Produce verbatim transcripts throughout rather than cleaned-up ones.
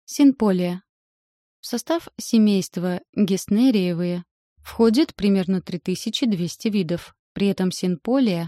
Синполия. В состав семейства геснериевые входит примерно три тысячи двести видов. При этом синполия,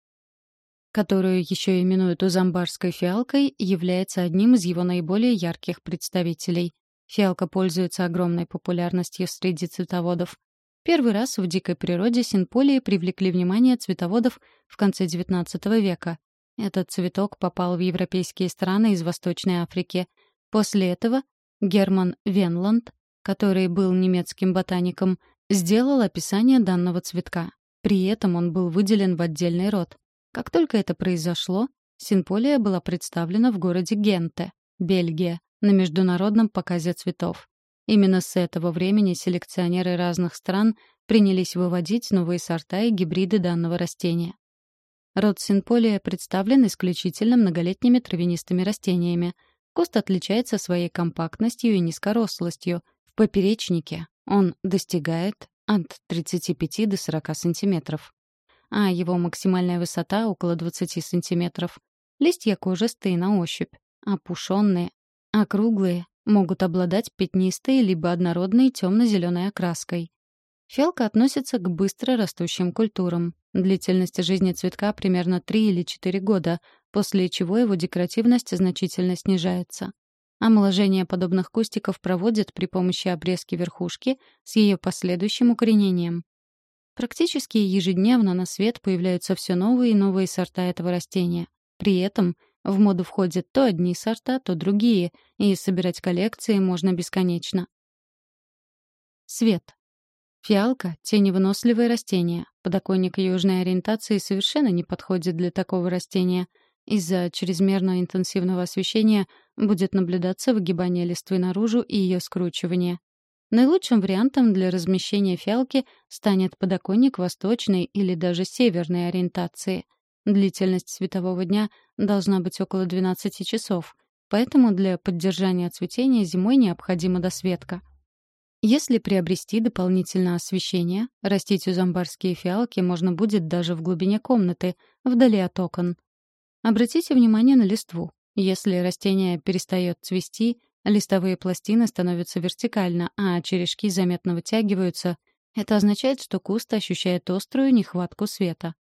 которую еще именуют узамбарской фиалкой, является одним из его наиболее ярких представителей. Фиалка пользуется огромной популярностью среди цветоводов. Первый раз в дикой природе синполии привлекли внимание цветоводов в конце девятнадцатого века. Этот цветок попал в европейские страны из Восточной Африки. После этого Герман Венланд, который был немецким ботаником, сделал описание данного цветка. При этом он был выделен в отдельный род. Как только это произошло, синполия была представлена в городе Генте, Бельгия, на международном показе цветов. Именно с этого времени селекционеры разных стран принялись выводить новые сорта и гибриды данного растения. Род синполия представлен исключительно многолетними травянистыми растениями. Куст отличается своей компактностью и низкорослостью. В поперечнике он достигает от тридцати пяти до сорока сантиметров, а его максимальная высота — около двадцати сантиметров. Листья кожистые на ощупь, опушенные, округлые, могут обладать пятнистой либо однородной темно-зеленой окраской. Фиалка относится к быстро растущим культурам. Длительность жизни цветка примерно три или четыре года, после чего его декоративность значительно снижается. Омоложение подобных кустиков проводят при помощи обрезки верхушки с ее последующим укоренением. Практически ежедневно на свет появляются все новые и новые сорта этого растения. При этом в моду входят то одни сорта, то другие, и собирать коллекции можно бесконечно. Свет. Фиалка — теневыносливое растение. Подоконник южной ориентации совершенно не подходит для такого растения. Из-за чрезмерно интенсивного освещения будет наблюдаться выгибание листвы наружу и ее скручивание. Наилучшим вариантом для размещения фиалки станет подоконник восточной или даже северной ориентации. Длительность светового дня должна быть около двенадцати часов, поэтому для поддержания цветения зимой необходима досветка. Если приобрести дополнительное освещение, растить узамбарские фиалки можно будет даже в глубине комнаты, вдали от окон. Обратите внимание на листву. Если растение перестает цвести, листовые пластины становятся вертикально, а черешки заметно вытягиваются. Это означает, что куст ощущает острую нехватку света.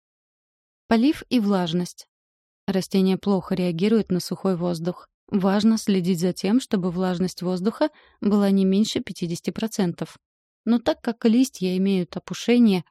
Полив и влажность. Растение плохо реагирует на сухой воздух. Важно следить за тем, чтобы влажность воздуха была не меньше пятидесяти процентов. Но так как листья имеют опушение,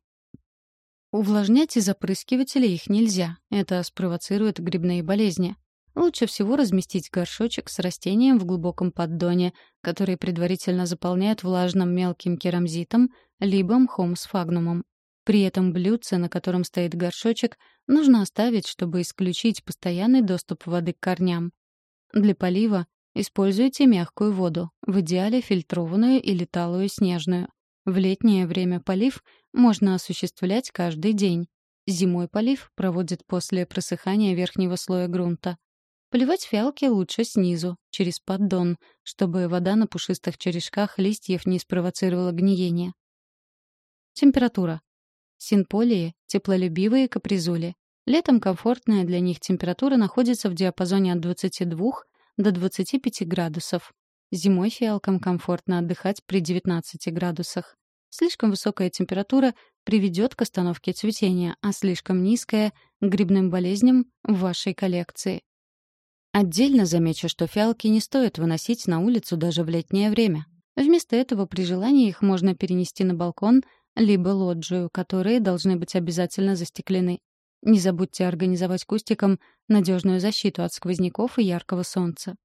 увлажнять из опрыскивателя их нельзя. Это спровоцирует грибные болезни. Лучше всего разместить горшочек с растением в глубоком поддоне, который предварительно заполняют влажным мелким керамзитом либо мхом сфагнумом. При этом блюдце, на котором стоит горшочек, нужно оставить, чтобы исключить постоянный доступ воды к корням. Для полива используйте мягкую воду, в идеале фильтрованную или талую снежную. В летнее время полив можно осуществлять каждый день. Зимой полив проводят после просыхания верхнего слоя грунта. Поливать фиалки лучше снизу, через поддон, чтобы вода на пушистых черешках листьев не спровоцировала гниение. Температура. Синполии — теплолюбивые капризули. Летом комфортная для них температура находится в диапазоне от двадцати двух до двадцати пяти градусов. Зимой фиалкам комфортно отдыхать при девятнадцати градусах. Слишком высокая температура приведет к остановке цветения, а слишком низкая — к грибным болезням в вашей коллекции. Отдельно замечу, что фиалки не стоит выносить на улицу даже в летнее время. Вместо этого при желании их можно перенести на балкон либо лоджию, которые должны быть обязательно застеклены. Не забудьте организовать кустикам надежную защиту от сквозняков и яркого солнца.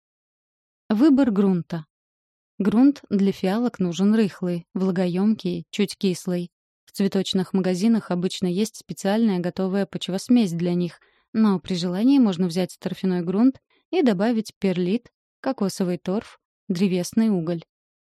Выбор грунта. Грунт для фиалок нужен рыхлый, влагоемкий, чуть кислый. В цветочных магазинах обычно есть специальная готовая почвосмесь для них, но при желании можно взять торфяной грунт и добавить перлит, кокосовый торф, древесный уголь.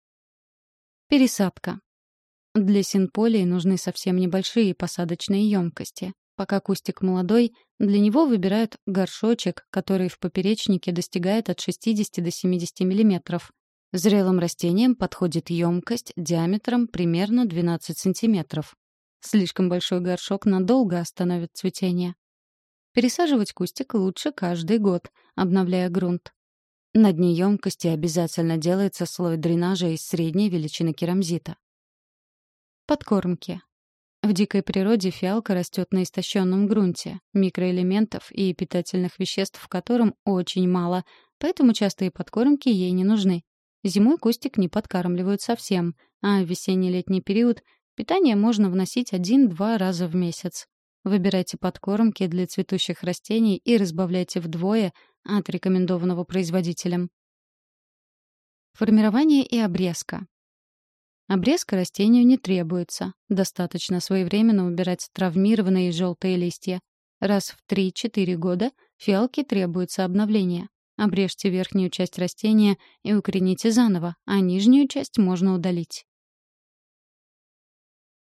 Пересадка. Для синполии нужны совсем небольшие посадочные емкости. Пока кустик молодой, для него выбирают горшочек, который в поперечнике достигает от шестидесяти до семидесяти миллиметров. Зрелым растениям подходит емкость диаметром примерно двенадцать сантиметров. Слишком большой горшок надолго остановит цветение. Пересаживать кустик лучше каждый год, обновляя грунт. На дне емкости обязательно делается слой дренажа из средней величины керамзита. Подкормки. В дикой природе фиалка растет на истощенном грунте, микроэлементов и питательных веществ в котором очень мало, поэтому частые подкормки ей не нужны. Зимой кустик не подкармливают совсем, а в весенне-летний период питание можно вносить один-два раза в месяц. Выбирайте подкормки для цветущих растений и разбавляйте вдвое от рекомендованного производителем. Формирование и обрезка. Обрезка растению не требуется. Достаточно своевременно убирать травмированные желтые листья. Раз в три-четыре года фиалке требуется обновление. Обрежьте верхнюю часть растения и укорените заново, а нижнюю часть можно удалить.